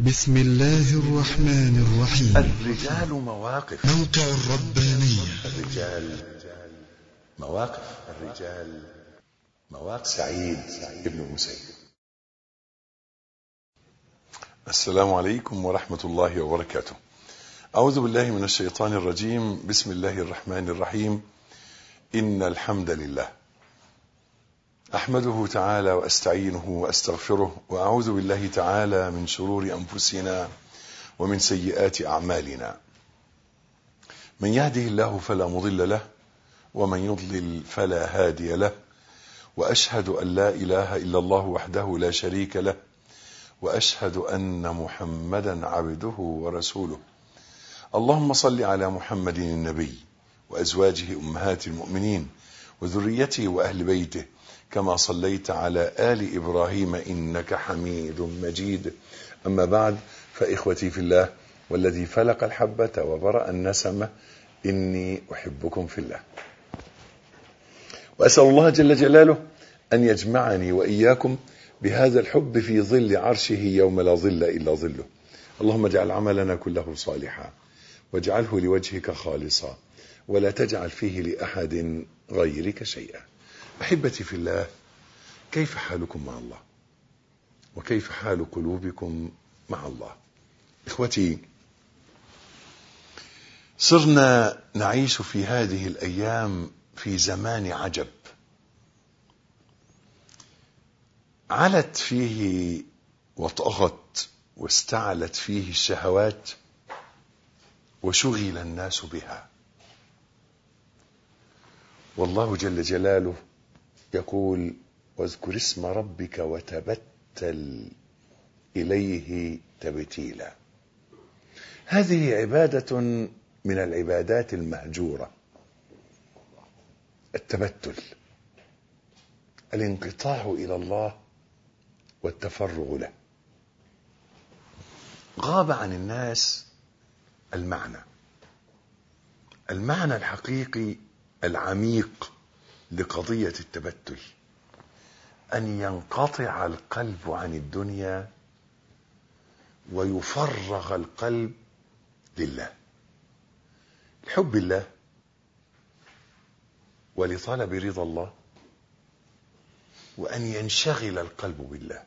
بسم الله الرحمن الرحيم. الرجال مواقف. موقع الربانية. الرجال مواقف. سعيد ابن المسيب. السلام عليكم ورحمة الله وبركاته. أعوذ بالله من الشيطان الرجيم. بسم الله الرحمن الرحيم. إن الحمد لله أحمده تعالى وأستعينه وأستغفره، وأعوذ بالله تعالى من شرور أنفسنا ومن سيئات أعمالنا. من يهده الله فلا مضل له، ومن يضلل فلا هادي له، وأشهد أن لا إله إلا الله وحده لا شريك له، وأشهد أن محمدا عبده ورسوله. اللهم صل على محمد النبي وأزواجه أمهات المؤمنين وذريته وأهل بيته، كما صليت على آل إبراهيم إنك حميد مجيد. أما بعد، فإخوتي في الله والذي فلق الحبة وبرأ النسمة، إني أحبكم في الله، وأسأل الله جل جلاله أن يجمعني وإياكم بهذا الحب في ظل عرشه يوم لا ظل إلا ظله. اللهم اجعل عملنا كله صالحا، واجعله لوجهك خالصا، ولا تجعل فيه لأحد غيرك شيئا. أحبتي في الله، كيف حالكم مع الله؟ وكيف حال قلوبكم مع الله؟ إخوتي، صرنا نعيش في هذه الأيام في زمان عجب، علت فيه وطغت واستعلت فيه الشهوات، وشغل الناس بها. والله جل جلاله يقول: واذكر اسم ربك وتبتل إليه تبتيلا. هذه عبادة من العبادات المهجورة، التبتل، الانقطاع إلى الله والتفرغ له. غاب عن الناس المعنى الحقيقي العميق لقضية التبتل، أن ينقطع القلب عن الدنيا ويفرغ القلب لله، لحب الله ولطلب رضا الله، وأن ينشغل القلب بالله.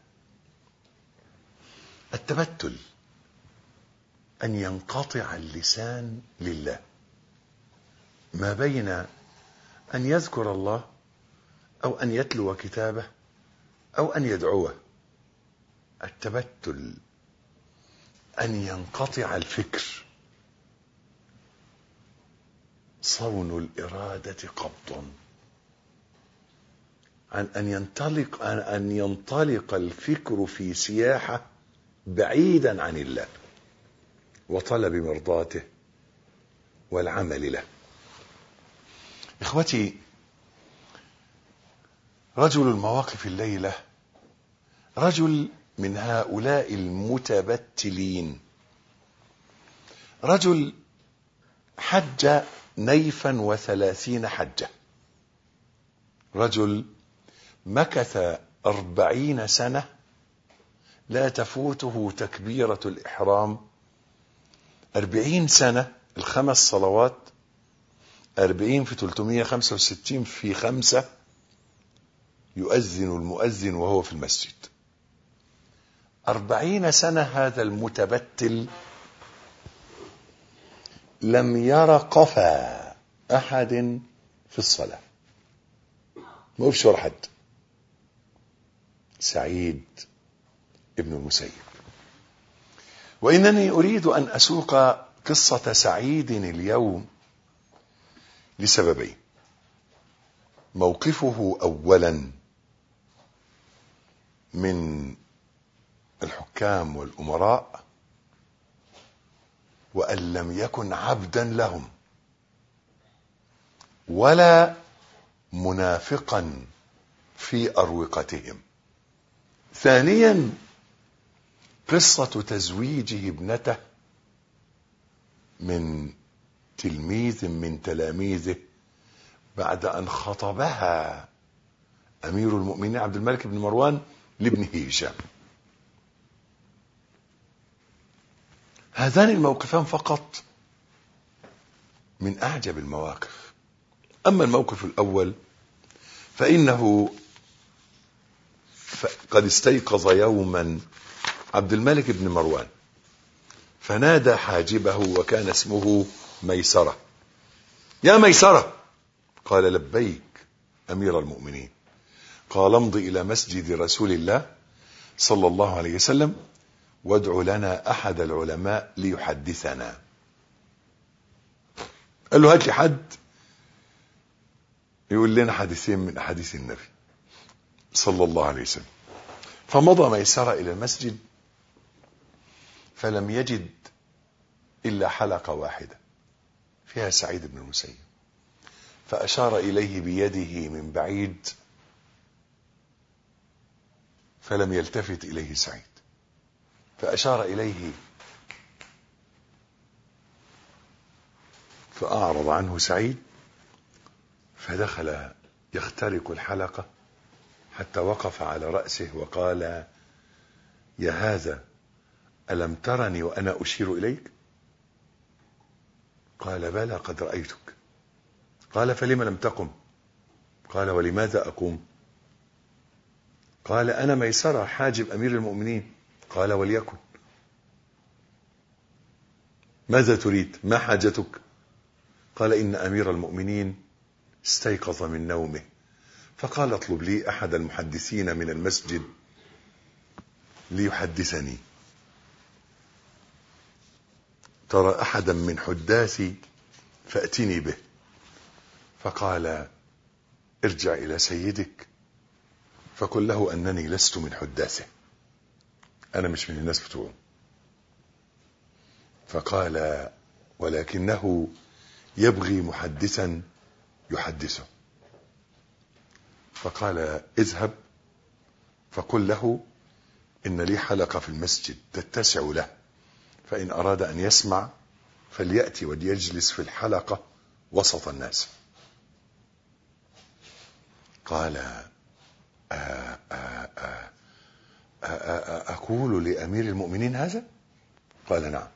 التبتل أن ينقطع اللسان لله، ما بين أن يذكر الله أو أن يتلو كتابه أو أن يدعوه. التبتل أن ينقطع الفكر، صون الإرادة قبض، عن أن ينطلق الفكر في سياحة بعيدا عن الله وطلب مرضاته والعمل له. إخوتي، رجل المواقف الليلة رجل من هؤلاء المتبتلين، رجل حج نيفا 30 حجة، رجل مكث 40 سنة لا تفوته تكبيرة الإحرام، 40 سنة، ال5 صلوات، 40 في 365 في 5، يؤذن المؤذن وهو في المسجد. 40 سنة هذا المتبتل لم ير قفا أحد في الصلاة، ما وقفش ورا حد. سعيد ابن المسيب. وإنني أريد أن أسوق قصة سعيد اليوم لسببين: موقفه أولا من الحكام والأمراء، وأن لم يكن عبدا لهم ولا منافقا في أروقتهم. ثانيا، قصة تزويجه ابنته من تلميذ من تلاميذه بعد أن خطبها أمير المؤمنين عبد الملك بن مروان لابنه هشام. هذان الموقفان فقط من أعجب المواقف. أما الموقف الأول فإنه قد استيقظ يوما عبد الملك بن مروان فنادى حاجبه وكان اسمه ميسرة: يا ميسرة. قال: لبيك أمير المؤمنين. قال: امض إلى مسجد رسول الله صلى الله عليه وسلم وادع لنا أحد العلماء ليحدثنا. قال له: هات لي حد يقول لنا حديثين من أحاديث النبي صلى الله عليه وسلم. فمضى ميسرة إلى المسجد فلم يجد إلا حلقة واحدة فيها سعيد بن المسيب، فأشار إليه بيده من بعيد فلم يلتفت إليه سعيد، فأشار إليه فأعرض عنه سعيد، فدخل يخترق الحلقة حتى وقف على رأسه وقال: يا هذا، ألم ترني وأنا أشير إليك؟ قال: بلى قد رأيتك. قال: فلم لم تقم؟ قال: ولماذا أقوم؟ قال: أنا ميسرة حاجب أمير المؤمنين. قال: وليكن. ماذا تريد؟ ما حاجتك؟ قال: إن أمير المؤمنين استيقظ من نومه فقال: اطلب لي أحد المحدثين من المسجد ليحدثني، ترى أحدا من حداثي فأتني به. فقال: ارجع إلى سيدك فقل له أنني لست من حداثه، أنا مش من الناس بتوعه. فقال: ولكنه يبغي محدثا يحدثه. فقال: اذهب فقل له إن لي حلقة في المسجد تتسع له، فإن أراد أن يسمع فليأتي وليجلس في الحلقة وسط الناس. قال: أقول لأمير المؤمنين هذا؟ قال: نعم.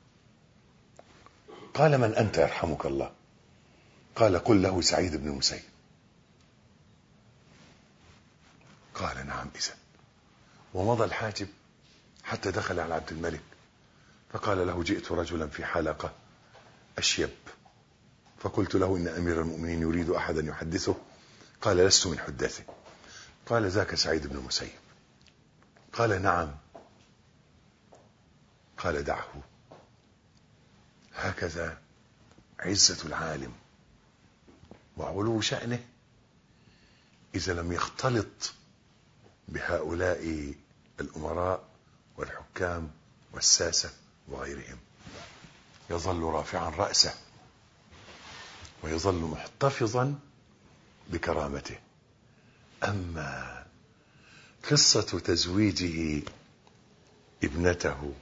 قال: من أنت يرحمك الله؟ قال: قل له سعيد بن المسيب. قال: نعم إذن. ومضى الحاجب حتى دخل على عبد الملك فقال له: جئت رجلا في حلقة أشيب فقلت له إن أمير المؤمنين يريد أحدا يحدثه. قال: لست من حداثه. قال: ذاك سعيد بن المسيب. قال: نعم. قال: دعه. هكذا عزة العالم وعلو شأنه إذا لم يختلط بهؤلاء الأمراء والحكام والساسة وغيرهم، يظل رافعا رأسه ويظل محتفظا بكرامته. أما قصة تزويجه ابنته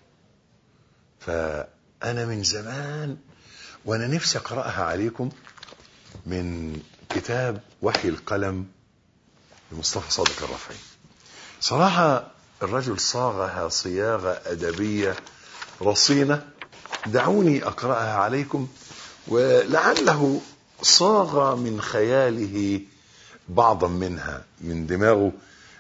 فأنا من زمان وأنا نفسي أقرأها عليكم من كتاب وحي القلم لمصطفى صادق الرافعي. صراحة الرجل صاغها صياغة أدبية رصينة، دعوني أقرأها عليكم، ولعله صاغ من خياله بعضا منها من دماغه،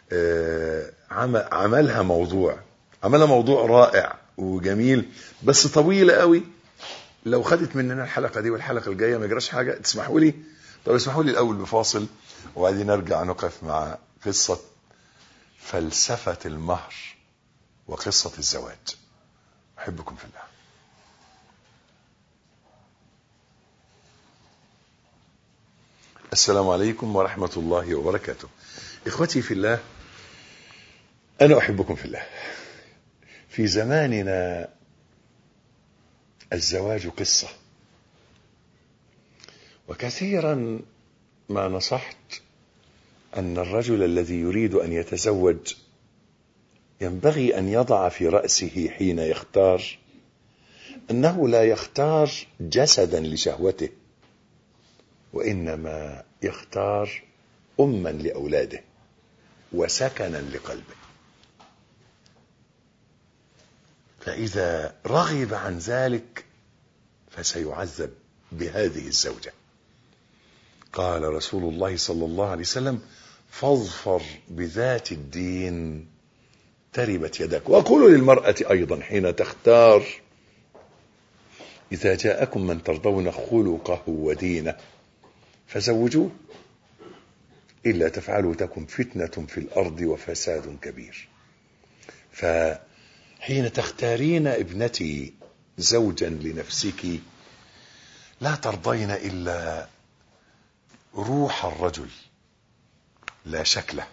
عملها موضوع رائع وجميل، بس طويلة قوي. لو خدت مننا الحلقة دي والحلقة الجاية ما يجراش حاجة، تسمحوا لي؟ طب اسمحوا لي الأول بفاصل وبعدين نرجع نقف مع قصة فلسفة المهر وقصة الزواج. أحبكم في الله. السلام عليكم ورحمة الله وبركاته. إخوتي في الله، أنا أحبكم في الله. في زماننا الزواج قصة، وكثيرا ما نصحت أن الرجل الذي يريد أن يتزوج ينبغي أن يضع في رأسه حين يختار أنه لا يختار جسدا لشهوته، وإنما يختار أما لأولاده وسكنا لقلبه. فإذا رغب عن ذلك فسيعذب بهذه الزوجة. قال رسول الله صلى الله عليه وسلم: فاظفر بذات الدين تربت يدك. وأقول للمرأة أيضا حين تختار: إذا جاءكم من ترضون خلقه ودينه فزوجوه، إلا تفعلوا تكن فتنة في الأرض وفساد كبير. فحين تختارين ابنتي زوجا لنفسك لا ترضين إلا روح الرجل لا شكله،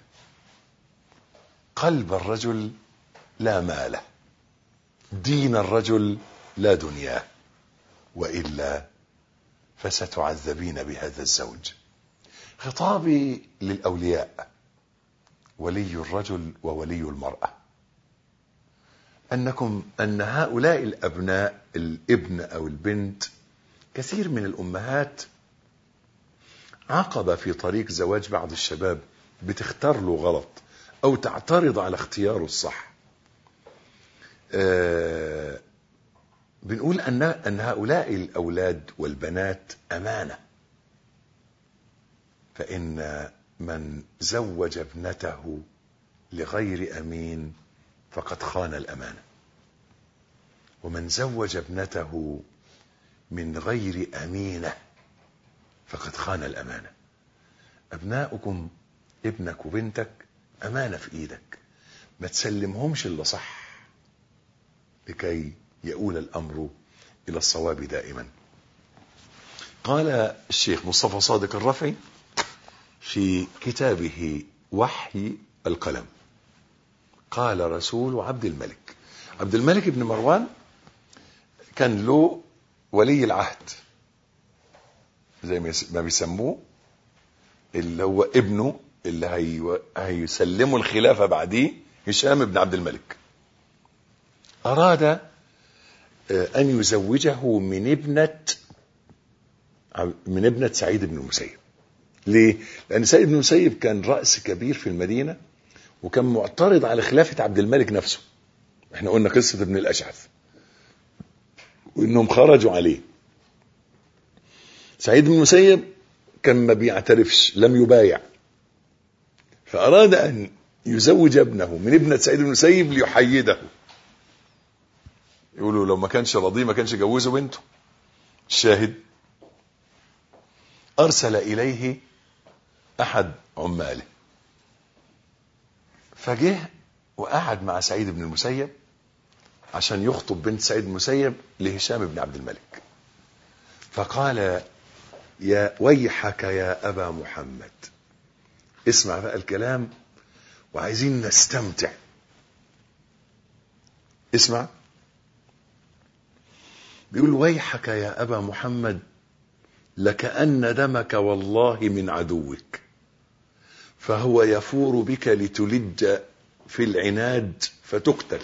قلب الرجل لا ماله، دين الرجل لا دنياه، وإلا فستعذبين بهذا الزوج. خطابي للأولياء، ولي الرجل وولي المرأة، أن هؤلاء الأبناء، الابن أو البنت، كثير من الأمهات عقبة في طريق زواج بعض الشباب، بتختار له غلط أو تعترض على اختياره الصح. بنقول أن هؤلاء الأولاد والبنات أمانة، فإن من زوج ابنته لغير أمين فقد خان الأمانة، ومن زوج ابنته من غير أمينة فقد خان الأمانة. أبناؤكم، ابنك وبنتك، أمانة في إيدك، ما تسلمهمش إلا صح لكي يؤول الأمر إلى الصواب دائما. قال الشيخ مصطفى صادق الرفعي في كتابه وحي القلم، قال رسول عبد الملك، عبد الملك بن مروان كان له ولي العهد زي ما بيسموه، اللي هو ابنه اللي هيسلموا الخلافة بعديه، هشام بن عبد الملك. أراد أن يزوجه من ابنة سعيد بن المسيب. ليه؟ لأن سعيد بن المسيب كان رأس كبير في المدينة، وكان معترض على خلافة عبد الملك نفسه. احنا قلنا قصة ابن الأشعث وإنهم خرجوا عليه. سعيد بن المسيب كان ما بيعترفش، لم يبايع، فأراد أن يزوج ابنه من ابنة سعيد بن المسيب ليحيده. يقولوا لو ما كانش راضي ما كانش جوزه بنته. الشاهد أرسل إليه أحد عماله، فجه وقعد مع سعيد بن المسيب عشان يخطب بنت سعيد بن المسيب لهشام بن عبد الملك. فقال: يا ويحك يا أبا محمد. اسمع بقى الكلام وعايزين نستمتع. اسمع، بيقول: ويحك يا أبا محمد، لكأن دمك والله من عدوك، فهو يفور بك لتلج في العناد فتقتل،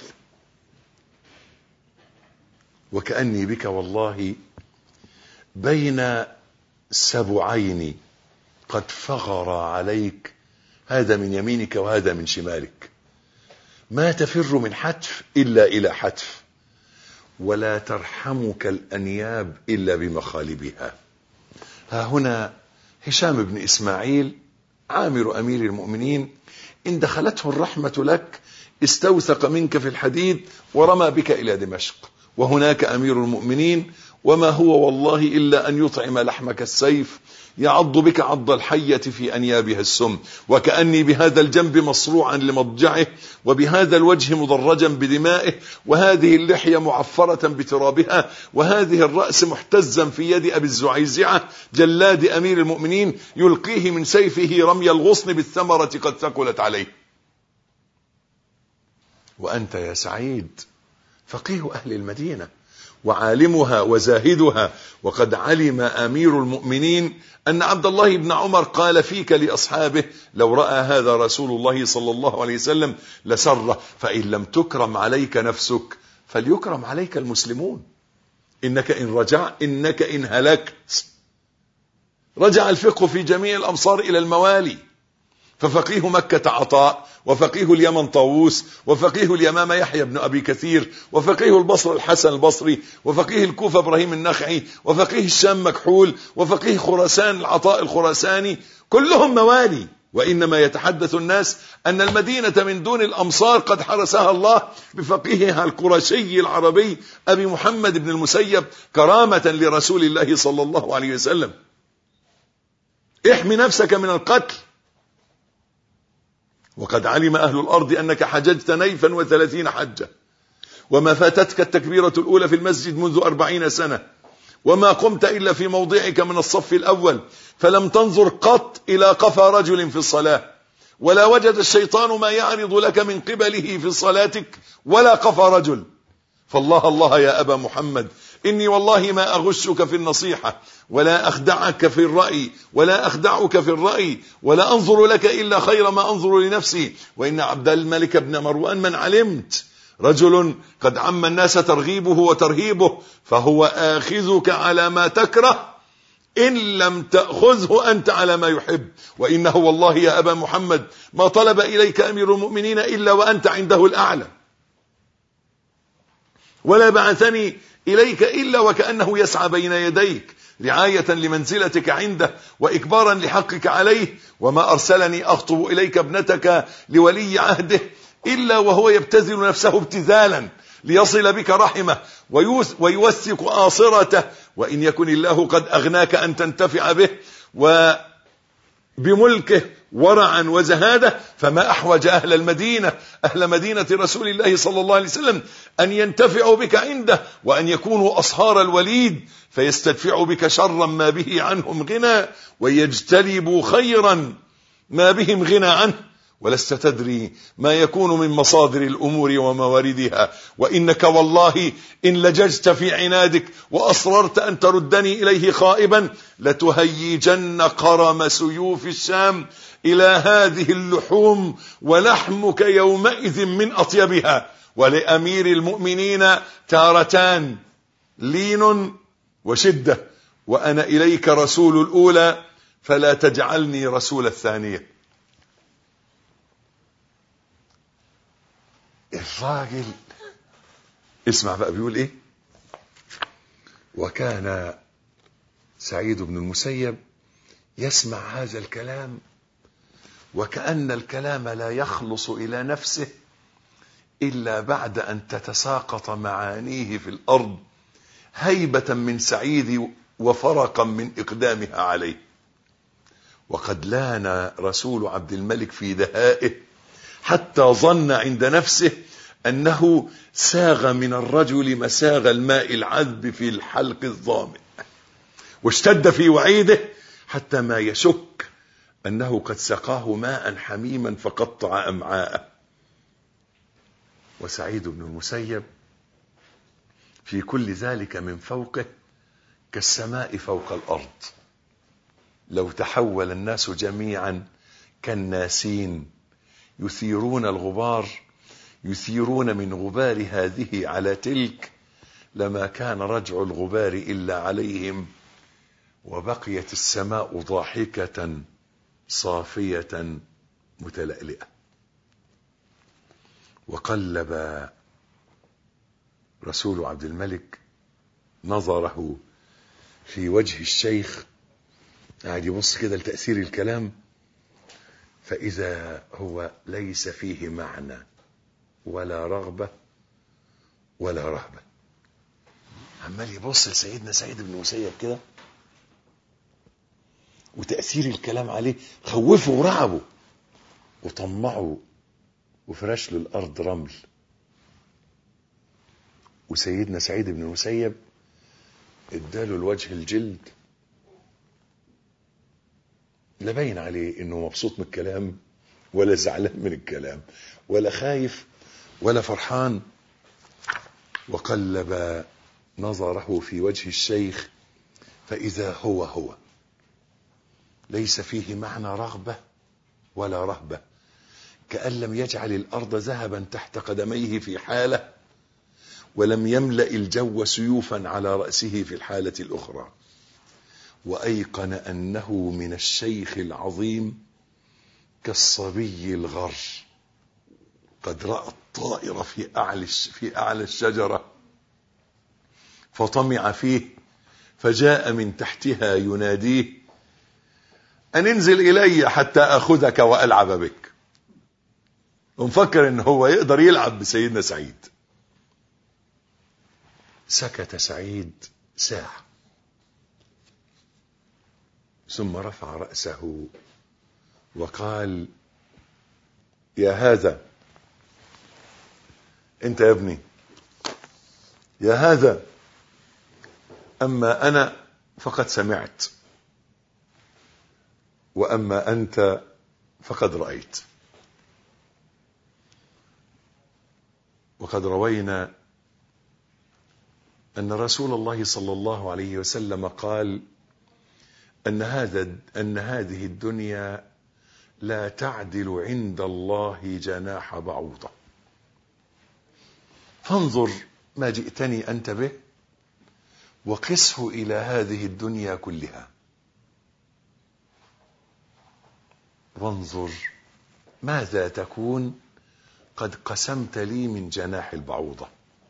وكأني بك والله بين سبعين قد فغر عليك، هذا من يمينك وهذا من شمالك، ما تفر من حتف إلا إلى حتف، ولا ترحمك الأنياب إلا بمخالبها. ها هنا هشام بن إسماعيل عامر أمير المؤمنين، إن دخلته الرحمة لك استوثق منك في الحديد ورمى بك إلى دمشق، وهناك أمير المؤمنين، وما هو والله إلا أن يطعم لحمك السيف، يعض بك عض الحية في أنيابها السم، وكأني بهذا الجنب مصروعا لمضجعه، وبهذا الوجه مضرجا بدمائه، وهذه اللحية معفرة بترابها، وهذه الرأس محتزا في يد أبي الزعيزعة جلاد أمير المؤمنين، يلقيه من سيفه رمي الغصن بالثمرة قد ثقلت عليه. وأنت يا سعيد فقيه أهل المدينة وعالمها وزاهدها، وقد علم أمير المؤمنين أن عبد الله بن عمر قال فيك لأصحابه: لو رأى هذا رسول الله صلى الله عليه وسلم لسره، فإن لم تكرم عليك نفسك فليكرم عليك المسلمون، إنك إن هلكت. رجع الفقه في جميع الأمصار إلى الموالي، ففقيه مكة عطاء، وفقيه اليمن طاووس، وفقيه اليمامة يحيى بن أبي كثير، وفقيه البصر الحسن البصري، وفقيه الكوفة إبراهيم النخعي، وفقيه الشام مكحول، وفقيه خراسان العطاء الخراساني، كلهم موالي. وإنما يتحدث الناس أن المدينة من دون الأمصار قد حرسها الله بفقيهها القرشي العربي أبي محمد بن المسيب كرامة لرسول الله صلى الله عليه وسلم. احمي نفسك من القتل. وقد علم أهل الأرض أنك حججت نيفا 30 حجة، وما فاتتك التكبيرة الأولى في المسجد منذ 40 سنة، وما قمت إلا في موضعك من الصف الأول، فلم تنظر قط إلى قفا رجل في الصلاة، ولا وجد الشيطان ما يعرض لك من قبله في صلاتك ولا قفا رجل. فالله الله يا أبا محمد، إني والله ما أغشك في النصيحة، ولا أخدعك في الرأي، ولا أخدعك في الرأي، ولا أنظر لك إلا خير ما أنظر لنفسي. وإن عبد الملك بن مروان من علمت رجل قد عم الناس ترغيبه وترهيبه، فهو آخذك على ما تكره إن لم تأخذه أنت على ما يحب. وإنه والله يا أبا محمد ما طلب إليك أمير المؤمنين إلا وأنت عنده الأعلى، ولا بعثني إليك إلا وكأنه يسعى بين يديك رعاية لمنزلتك عنده وإكبارا لحقك عليه. وما أرسلني أخطب إليك ابنتك لولي عهده إلا وهو يبتذل نفسه ابتذالا ليصل بك رحمه ويوثق آصرته. وإن يكن الله قد أغناك أن تنتفع به وبملكه ورعا وزهادة، فما أحوج أهل المدينة، أهل مدينة رسول الله صلى الله عليه وسلم، أن ينتفعوا بك عنده، وأن يكونوا أصهار الوليد فيستدفعوا بك شرا ما به عنهم غنى، ويجتلبوا خيرا ما بهم غنى عنه. ولست تدري ما يكون من مصادر الأمور ومواردها، وإنك والله إن لججت في عنادك وأصررت أن تردني إليه خائبا لتهيجن قرم سيوف الشام إلى هذه اللحوم، ولحمك يومئذ من أطيبها. ولأمير المؤمنين تارتان، لين وشدة، وأنا إليك رسول الأولى فلا تجعلني رسول الثانية. الراجل اسمع بقى بيقول ايه: وكان سعيد بن المسيب يسمع هذا الكلام وكأن الكلام لا يخلص إلى نفسه إلا بعد أن تتساقط معانيه في الأرض هيبة من سعيد وفرقا من إقدامها عليه. وقد لان رسول عبد الملك في دهائه حتى ظن عند نفسه أنه ساغ من الرجل مساغ الماء العذب في الحلق الظامئ، واشتد في وعيده حتى ما يشك أنه قد سقاه ماء حميما فقطع أمعاءه. وسعيد بن المسيب في كل ذلك من فوقه كالسماء فوق الأرض، لو تحول الناس جميعا كالناسين يثيرون الغبار، يثيرون من غبار هذه على تلك، لما كان رجع الغبار إلا عليهم، وبقيت السماء ضاحكة صافية متلألئة. وقلب رسول عبد الملك نظره في وجه الشيخ، قاعد يبص كده لتأثير الكلام، فإذا هو ليس فيه معنى ولا رغبة ولا رهبة. عمال يبص لسيدنا سعيد بن المسيب كده، وتأثير الكلام عليه خوفه ورعبه وطمعه وفرش له الأرض رمل. وسيدنا سعيد بن المسيب اداله الوجه الجلد، لا باين عليه انه مبسوط من الكلام ولا زعلان من الكلام ولا خايف ولا فرحان. وقلب نظره في وجه الشيخ فإذا هو ليس فيه معنى رغبة ولا رهبة، كأن لم يجعل الأرض ذهبا تحت قدميه في حالة، ولم يملأ الجو سيوفا على رأسه في الحالة الأخرى. وأيقن أنه من الشيخ العظيم كالصبي الغر قد رأى الطائر في أعلى الشجرة فطمع فيه فجاء من تحتها يناديه أن انزل إلي حتى أخذك وألعب بك. ومفكر إن هو يقدر يلعب بسيدنا سعيد. سكت سعيد ساعة ثم رفع رأسه وقال يا هذا، انت يا ابني، يا هذا، أما أنا فقد سمعت، وأما أنت فقد رأيت. وقد روينا أن رسول الله صلى الله عليه وسلم قال أن هذه الدنيا لا تعدل عند الله جناح بعوضة. فانظر ما جئتني أنت به وقسه إلى هذه الدنيا كلها، وانظر ماذا تكون قد قسمت لي من جناح البعوضة.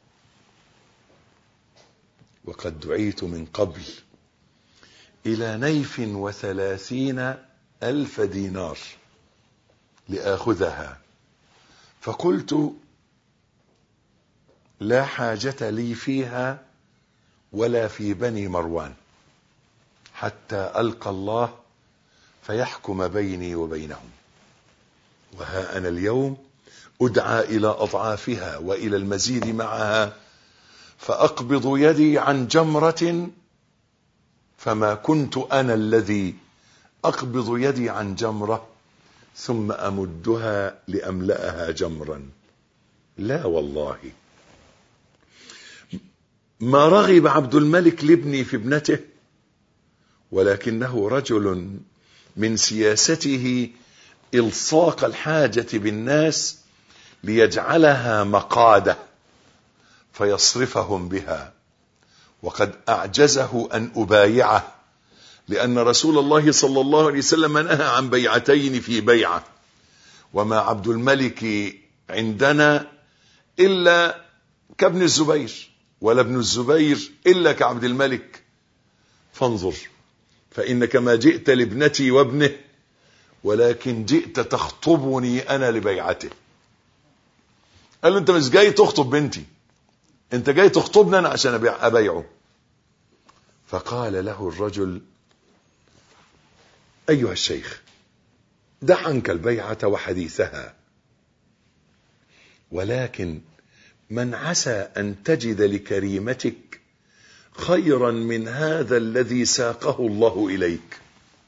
وقد دعيت من قبل إلى 39,000 دينار لآخذها، فقلت لا حاجة لي فيها ولا في بني مروان حتى ألقى الله فيحكم بيني وبينهم. وها أنا اليوم أدعى إلى أضعافها وإلى المزيد معها، فأقبض يدي عن جمرة، فما كنت أنا الذي أقبض يدي عن جمرة ثم أمدها لأملأها جمرا. لا والله ما رغب عبد الملك لابني في ابنته، ولكنه رجل من سياسته إلصاق الحاجة بالناس ليجعلها مقادة فيصرفهم بها. وقد أعجزه أن أبايعه، لأن رسول الله صلى الله عليه وسلم نهى عن بيعتين في بيعة، وما عبد الملك عندنا إلا كابن الزبير، ولا ابن الزبير إلا كعبد الملك. فانظر، فإنك ما جئت لابنتي وابنه، ولكن جئت تخطبني أنا لبيعته. قال له أنت مش جاي تخطب بنتي، أنت جاي تخطبني أنا عشان أبيعه. فقال له الرجل أيها الشيخ دع عنك البيعة وحديثها، ولكن من عسى أن تجد لكريمتك خيرا من هذا الذي ساقه الله إليك.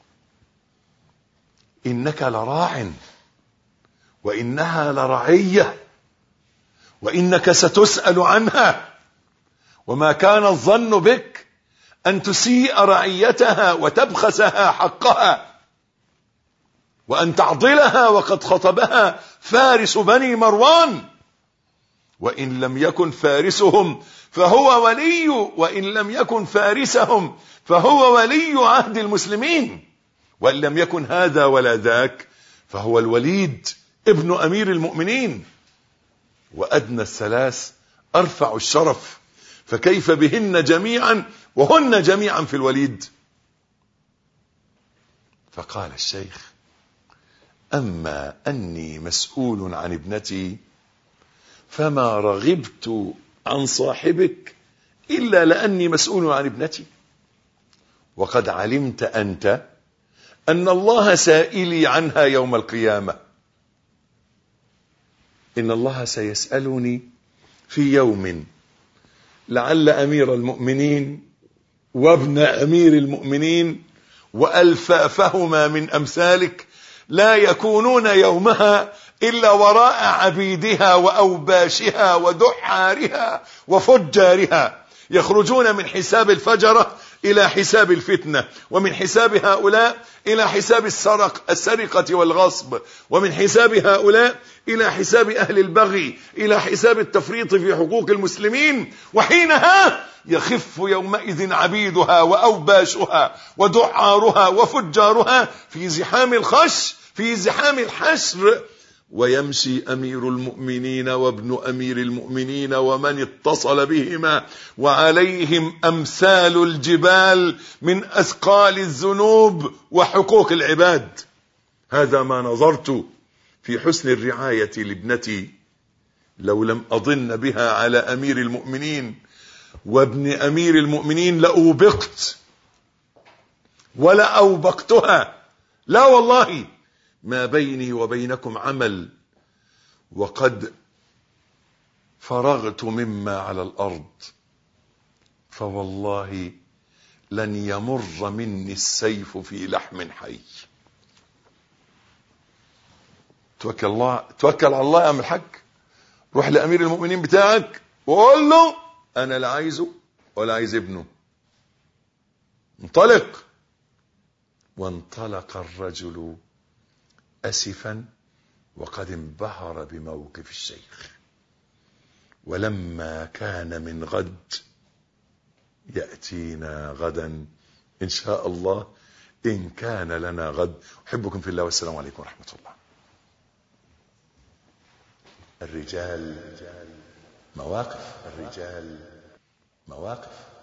إنك لراع وإنها لرعية، وإنك ستسأل عنها، وما كان الظن بك أن تسيء رعيتها وتبخسها حقها وأن تعضلها، وقد خطبها فارس بني مروان، وإن لم يكن فارسهم فهو ولي، وإن لم يكن فارسهم فهو ولي عهد المسلمين، وإن لم يكن هذا ولا ذاك فهو الوليد ابن أمير المؤمنين. وأدنى الثلاث أرفع الشرف، فكيف بهن جميعا وهن جميعا في الوليد. فقال الشيخ أما أني مسؤول عن ابنتي فما رغبت عن صاحبك إلا لأني مسؤول عن ابنتي، وقد علمت أنت أن الله سائلي عنها يوم القيامة. إن الله سيسألني في يوم لعل أمير المؤمنين وابن أمير المؤمنين وألفافهما من أمثالك لا يكونون يومها إلا وراء عبيدها وأوباشها ودحارها وفجارها، يخرجون من حساب الفجرة إلى حساب الفتنة، ومن حساب هؤلاء إلى حساب السرقة والغصب، ومن حساب هؤلاء إلى حساب أهل البغي، إلى حساب التفريط في حقوق المسلمين. وحينها يخف يومئذ عبيدها وأوباشها ودعارها وفجارها في زحام الخش، في زحام الحشر، ويمشي أمير المؤمنين وابن أمير المؤمنين ومن اتصل بهما وعليهم أمثال الجبال من أثقال الذنوب وحقوق العباد. هذا ما نظرت في حسن الرعاية لابنتي، لو لم أضن بها على أمير المؤمنين وابن أمير المؤمنين لأوبقت ولا أوبقتها. لا والله، ما بيني وبينكم عمل، وقد فرغت مما على الأرض، فوالله لن يمر مني السيف في لحم حي. توكل على الله يا عم الحاج، روح لأمير المؤمنين بتاعك وقول له أنا لا عايزه ولا عايز ابنه، انطلق. وانطلق الرجل أسفا وقد انبهر بموقف الشيخ. ولما كان من غد، يأتينا غدا إن شاء الله إن كان لنا غد. أحبكم في الله والسلام عليكم ورحمة الله. الرجال مواقف، الرجال مواقف.